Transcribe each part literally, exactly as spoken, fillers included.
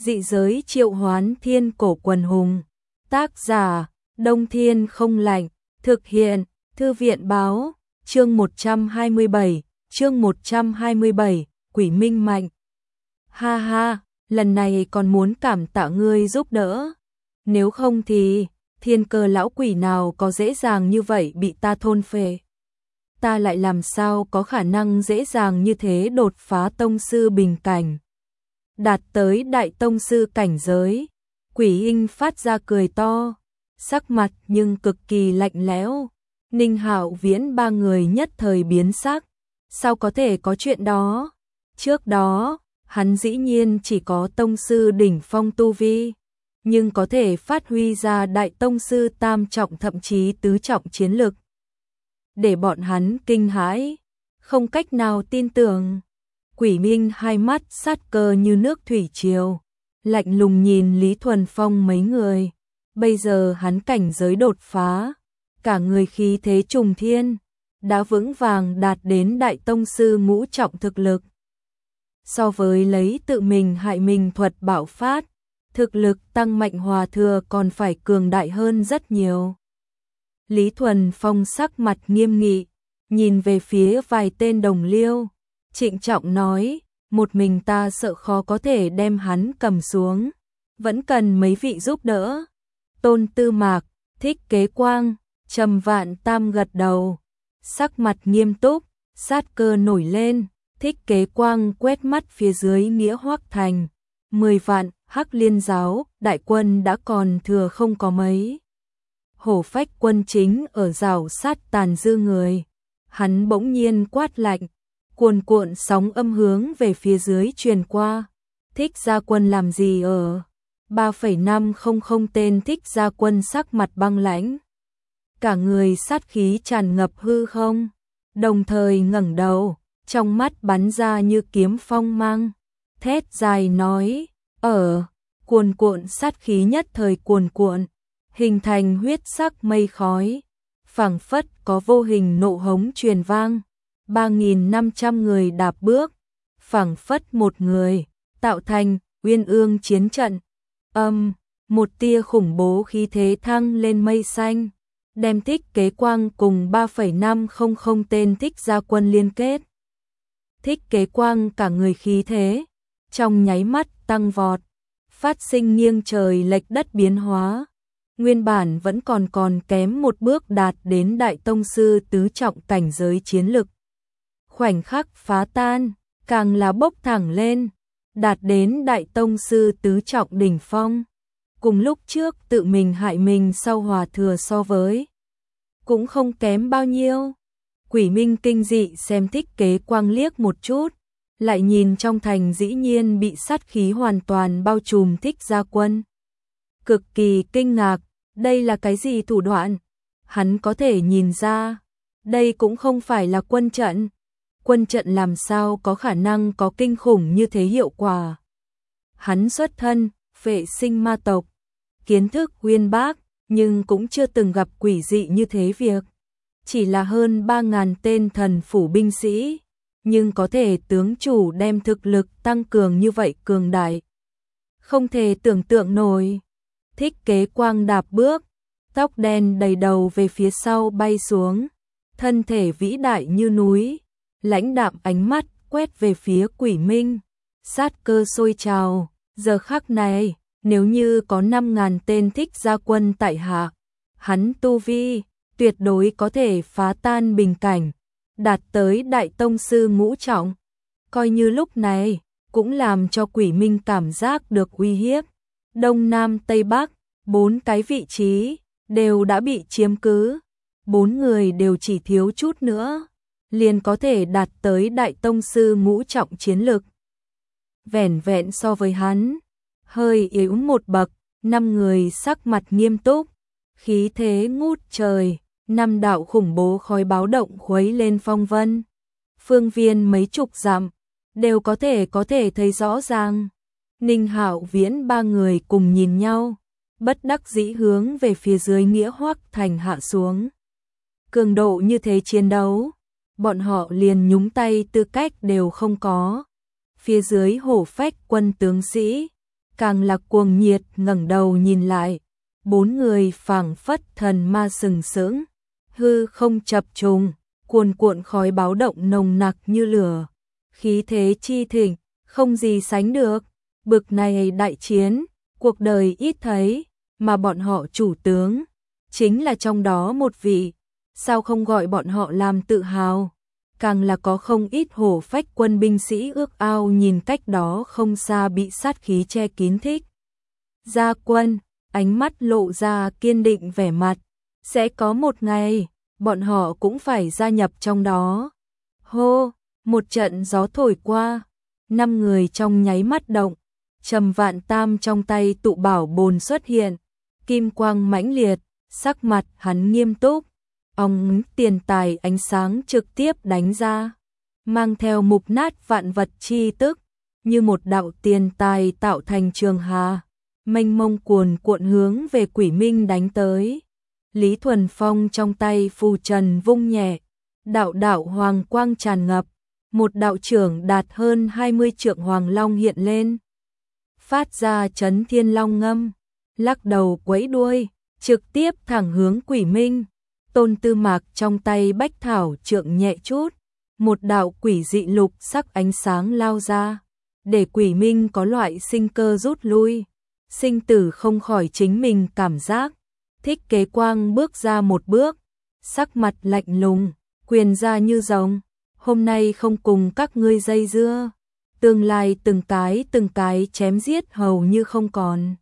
Dị giới triệu hoán thiên cổ quần hùng. Tác giả, Đông Thiên không lạnh. Thực hiện, Thư viện báo. Chương một trăm hai mươi bảy, chương một trăm hai mươi bảy, Quỷ Minh Mạnh. Ha ha, lần này còn muốn cảm tạ ngươi giúp đỡ. Nếu không thì, thiên cơ lão quỷ nào có dễ dàng như vậy bị ta thôn phệ. Ta lại làm sao có khả năng dễ dàng như thế đột phá tông sư bình cảnh. Đạt tới đại tông sư cảnh giới. Quỷ Inh phát ra cười to, sắc mặt nhưng cực kỳ lạnh lẽo. Ninh Hạo Viễn ba người nhất thời biến sắc. Sao có thể có chuyện đó? Trước đó, hắn dĩ nhiên chỉ có tông sư đỉnh phong tu vi, nhưng có thể phát huy ra đại tông sư tam trọng thậm chí tứ trọng chiến lực. Để bọn hắn kinh hãi, không cách nào tin tưởng. Quỷ Minh hai mắt sát cơ như nước thủy triều, lạnh lùng nhìn Lý Thuần Phong mấy người. Bây giờ hắn cảnh giới đột phá, cả người khí thế trùng thiên, đã vững vàng đạt đến đại tông sư ngũ trọng thực lực. So với lấy tự mình hại mình thuật bạo phát, thực lực tăng mạnh hòa thừa còn phải cường đại hơn rất nhiều. Lý Thuần Phong sắc mặt nghiêm nghị, nhìn về phía vài tên đồng liêu, trịnh trọng nói, một mình ta sợ khó có thể đem hắn cầm xuống, vẫn cần mấy vị giúp đỡ. Tôn Tư Mạc, Thích Kế Quang, Trầm Vạn Tam gật đầu, sắc mặt nghiêm túc, sát cơ nổi lên. Thích Kế Quang quét mắt phía dưới Nghĩa Hoắc Thành, mười vạn Hắc Liên giáo, đại quân đã còn thừa không có mấy. Hổ Phách quân chính ở rào sát tàn dư người. Hắn bỗng nhiên quát lạnh, cuồn cuộn sóng âm hướng về phía dưới truyền qua. Thích Gia Quân làm gì ở? ba phẩy năm không không tên Thích Gia Quân sắc mặt băng lãnh, cả người sát khí tràn ngập hư không, đồng thời ngẩng đầu, trong mắt bắn ra như kiếm phong mang, thét dài nói, ở, cuồn cuộn sát khí nhất thời cuồn cuộn, hình thành huyết sắc mây khói, phảng phất có vô hình nộ hống truyền vang, ba nghìn năm trăm người đạp bước, phảng phất một người, tạo thành uyên ương chiến trận. Âm, một tia khủng bố khí thế thăng lên mây xanh, đem Thích Kế Quang cùng ba phẩy năm không không tên Thích Gia Quân liên kết. Thích Kế Quang cả người khí thế, trong nháy mắt tăng vọt, phát sinh nghiêng trời lệch đất biến hóa. Nguyên bản vẫn còn còn kém một bước đạt đến đại tông sư tứ trọng cảnh giới chiến lực. Khoảnh khắc phá tan, càng là bốc thẳng lên, đạt đến đại tông sư tứ trọng đỉnh phong. Cùng lúc trước tự mình hại mình sau hòa thừa so với, cũng không kém bao nhiêu. Quỷ Minh kinh dị xem Thích Kế Quang liếc một chút, lại nhìn trong thành dĩ nhiên bị sát khí hoàn toàn bao trùm Thích Gia Quân. Cực kỳ kinh ngạc, đây là cái gì thủ đoạn? Hắn có thể nhìn ra, đây cũng không phải là quân trận. Quân trận làm sao có khả năng có kinh khủng như thế hiệu quả? Hắn xuất thân, vệ sinh ma tộc, kiến thức uyên bác, nhưng cũng chưa từng gặp quỷ dị như thế việc. Chỉ là hơn ba ngàn tên thần phủ binh sĩ, nhưng có thể tướng chủ đem thực lực tăng cường như vậy cường đại. Không thể tưởng tượng nổi. Thích Kế Quang đạp bước, tóc đen đầy đầu về phía sau bay xuống, thân thể vĩ đại như núi, lãnh đạm ánh mắt quét về phía Quỷ Minh, sát cơ sôi trào. Giờ khắc này, nếu như có năm ngàn tên Thích Gia Quân tại hạ, hắn tu vi tuyệt đối có thể phá tan bình cảnh, đạt tới đại tông sư ngũ trọng. Coi như lúc này, cũng làm cho Quỷ Minh cảm giác được uy hiếp. Đông Nam Tây Bắc, bốn cái vị trí đều đã bị chiếm cứ, bốn người đều chỉ thiếu chút nữa, liền có thể đạt tới đại tông sư ngũ trọng chiến lực. Vẻn vẹn so với hắn, hơi yếu một bậc, năm người sắc mặt nghiêm túc, khí thế ngút trời, năm đạo khủng bố khói báo động khuấy lên phong vân. Phương viên mấy chục dặm, đều có thể có thể thấy rõ ràng. Ninh Hạo Viễn ba người cùng nhìn nhau, bất đắc dĩ hướng về phía dưới Nghĩa Hoắc Thành hạ xuống. Cường độ như thế chiến đấu, bọn họ liền nhúng tay tư cách đều không có. Phía dưới Hổ Phách quân tướng sĩ, càng là cuồng nhiệt ngẩng đầu nhìn lại. Bốn người phảng phất thần ma sừng sững, hư không chập trùng, cuồn cuộn khói báo động nồng nặc như lửa, khí thế chi thịnh, không gì sánh được. Bực này đại chiến, cuộc đời ít thấy, mà bọn họ chủ tướng chính là trong đó một vị, sao không gọi bọn họ làm tự hào? Càng là có không ít hổ phách quân binh sĩ ước ao nhìn cách đó không xa bị sát khí che kín thích. Gia quân, ánh mắt lộ ra kiên định vẻ mặt, sẽ có một ngày, bọn họ cũng phải gia nhập trong đó. Hô, một trận gió thổi qua, năm người trong nháy mắt động, Trầm Vạn Tam trong tay tụ bảo bồn xuất hiện, kim quang mãnh liệt, sắc mặt hắn nghiêm túc, ong tiền tài ánh sáng trực tiếp đánh ra, mang theo mục nát vạn vật chi tức, như một đạo tiền tài tạo thành trường hà, mênh mông cuồn cuộn hướng về Quỷ Minh đánh tới. Lý Thuần Phong trong tay phù trần vung nhẹ, đạo đạo hoàng quang tràn ngập, một đạo trưởng đạt hơn hai mươi trượng hoàng long hiện lên, phát ra chấn thiên long ngâm, lắc đầu quẫy đuôi, trực tiếp thẳng hướng Quỷ Minh. Tôn Tư Mạc trong tay bách thảo trượng nhẹ chút, một đạo quỷ dị lục sắc ánh sáng lao ra, để Quỷ Minh có loại sinh cơ rút lui, sinh tử không khỏi chính mình cảm giác. Thích Kế Quang bước ra một bước, sắc mặt lạnh lùng, quyền ra như rồng, hôm nay không cùng các ngươi dây dưa, tương lai từng cái từng cái chém giết hầu như không còn.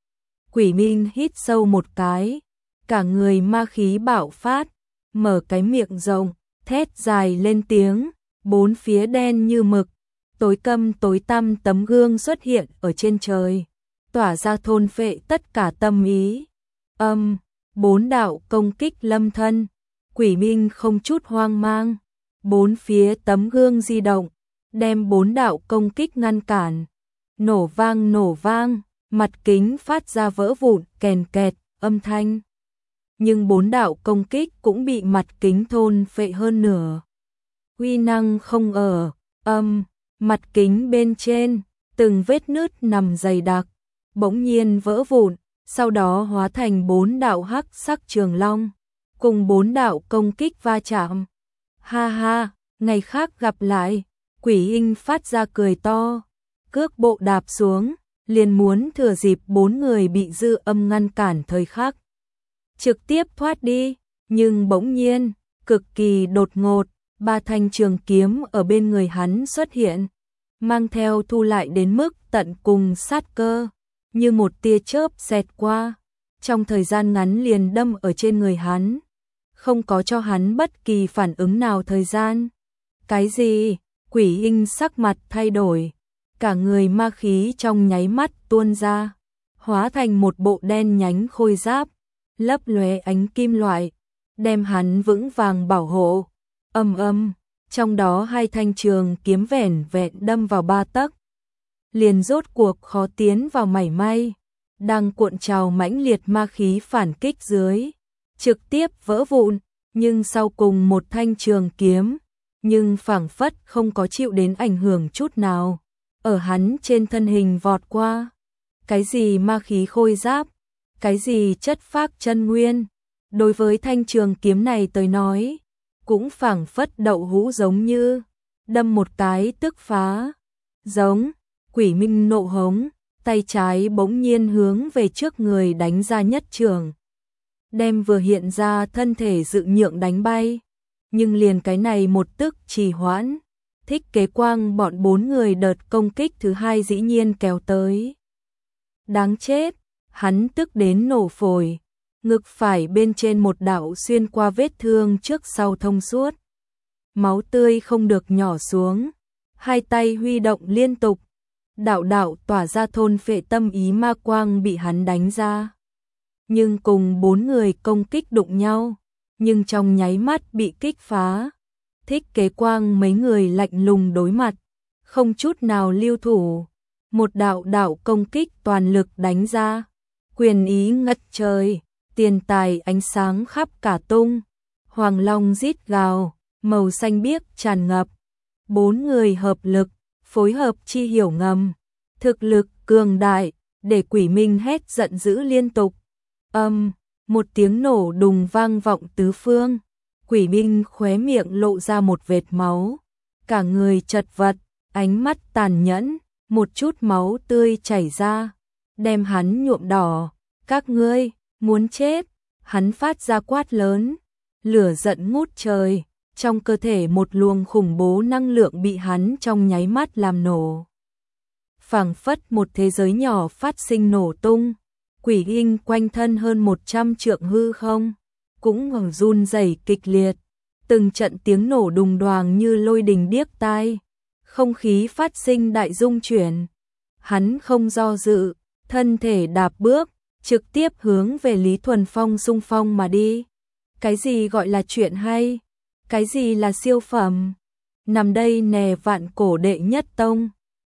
Quỷ Minh hít sâu một cái, cả người ma khí bạo phát, mở cái miệng rộng, thét dài lên tiếng, bốn phía đen như mực, tối câm tối tăm tấm gương xuất hiện ở trên trời, tỏa ra thôn phệ tất cả tâm ý. Âm, bốn đạo công kích lâm thân, Quỷ Minh không chút hoang mang, bốn phía tấm gương di động, đem bốn đạo công kích ngăn cản. Nổ vang nổ vang, mặt kính phát ra vỡ vụn kèn kẹt âm thanh. Nhưng bốn đạo công kích cũng bị mặt kính thôn phệ hơn nửa. Uy năng không ở, âm, mặt kính bên trên, từng vết nứt nằm dày đặc, bỗng nhiên vỡ vụn, sau đó hóa thành bốn đạo hắc sắc trường long, cùng bốn đạo công kích va chạm. Ha ha, ngày khác gặp lại, Quỷ Minh phát ra cười to, cước bộ đạp xuống, liền muốn thừa dịp bốn người bị dư âm ngăn cản thời khắc, trực tiếp thoát đi, nhưng bỗng nhiên, cực kỳ đột ngột, ba thanh trường kiếm ở bên người hắn xuất hiện, mang theo thu lại đến mức tận cùng sát cơ, như một tia chớp xẹt qua, trong thời gian ngắn liền đâm ở trên người hắn, không có cho hắn bất kỳ phản ứng nào thời gian. Cái gì? Quỷ Minh sắc mặt thay đổi, cả người ma khí trong nháy mắt tuôn ra, hóa thành một bộ đen nhánh khôi giáp, lấp lóe ánh kim loại, đem hắn vững vàng bảo hộ. Âm âm, trong đó hai thanh trường kiếm vẻn vẹn đâm vào ba tấc, liền rốt cuộc khó tiến vào mảy may, đang cuộn trào mãnh liệt ma khí phản kích dưới, trực tiếp vỡ vụn, nhưng sau cùng một thanh trường kiếm, nhưng phảng phất không có chịu đến ảnh hưởng chút nào, ở hắn trên thân hình vọt qua. Cái gì ma khí khôi giáp, cái gì chất phác chân nguyên, đối với thanh trường kiếm này tới nói, cũng phảng phất đậu hũ giống như, đâm một cái tức phá. Giống, Quỷ Minh nộ hống, tay trái bỗng nhiên hướng về trước người đánh ra nhất trường, đem vừa hiện ra thân thể dự nhượng đánh bay, nhưng liền cái này một tức trì hoãn, Thích Kế Quang bọn bốn người đợt công kích thứ hai dĩ nhiên kéo tới. Đáng chết, hắn tức đến nổ phổi, ngực phải bên trên một đạo xuyên qua vết thương trước sau thông suốt, máu tươi không được nhỏ xuống, hai tay huy động liên tục, đạo đạo tỏa ra thôn phệ tâm ý ma quang bị hắn đánh ra. Nhưng cùng bốn người công kích đụng nhau, nhưng trong nháy mắt bị kích phá. Thích Kế Quang mấy người lạnh lùng đối mặt, không chút nào lưu thủ, một đạo đạo công kích toàn lực đánh ra, quyền ý ngất trời, tiền tài ánh sáng khắp cả tung, hoàng long rít gào, màu xanh biếc tràn ngập, bốn người hợp lực, phối hợp chi hiểu ngầm, thực lực cường đại, để Quỷ Minh hét giận dữ liên tục. Âm, một tiếng nổ đùng vang vọng tứ phương. Quỷ Minh khóe miệng lộ ra một vệt máu, cả người chật vật, ánh mắt tàn nhẫn, một chút máu tươi chảy ra, đem hắn nhuộm đỏ. Các ngươi muốn chết? Hắn phát ra quát lớn, lửa giận ngút trời, trong cơ thể một luồng khủng bố năng lượng bị hắn trong nháy mắt làm nổ. Phảng phất một thế giới nhỏ phát sinh nổ tung, Quỷ Minh quanh thân hơn một trăm trượng hư không, cũng ngừng run rẩy kịch liệt, từng trận tiếng nổ đùng đoàng như lôi đình điếc tai, không khí phát sinh đại rung chuyển. Hắn không do dự, thân thể đạp bước, trực tiếp hướng về Lý Thuần Phong xung phong mà đi. Cái gì gọi là chuyện hay? Cái gì là siêu phẩm? Nằm đây nè vạn cổ đệ nhất tông.